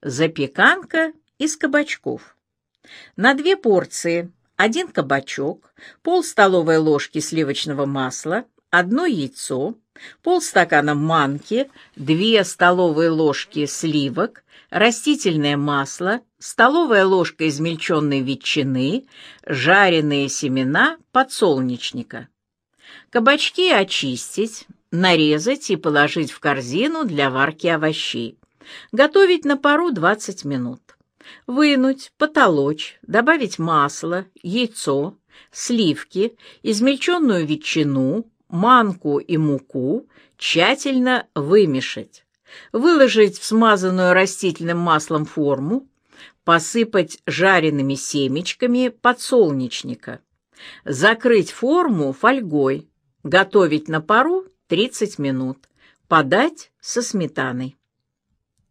Запеканка из кабачков. На 2 порции 1 кабачок, пол-столовой ложки сливочного масла, 1 яйцо, полстакана манки, 2 столовые ложки сливок, растительное масло, столовая ложка измельченной ветчины, жареные семена подсолнечника. Кабачки очистить, нарезать и положить в корзину для варки овощей. Готовить на пару 20 минут. Вынуть, потолочь, добавить масло, яйцо, сливки, измельченную ветчину, манку и муку, тщательно вымешать. Выложить в смазанную растительным маслом форму, посыпать жареными семечками подсолнечника. Закрыть форму фольгой. Готовить на пару 30 минут. Подать со сметаной.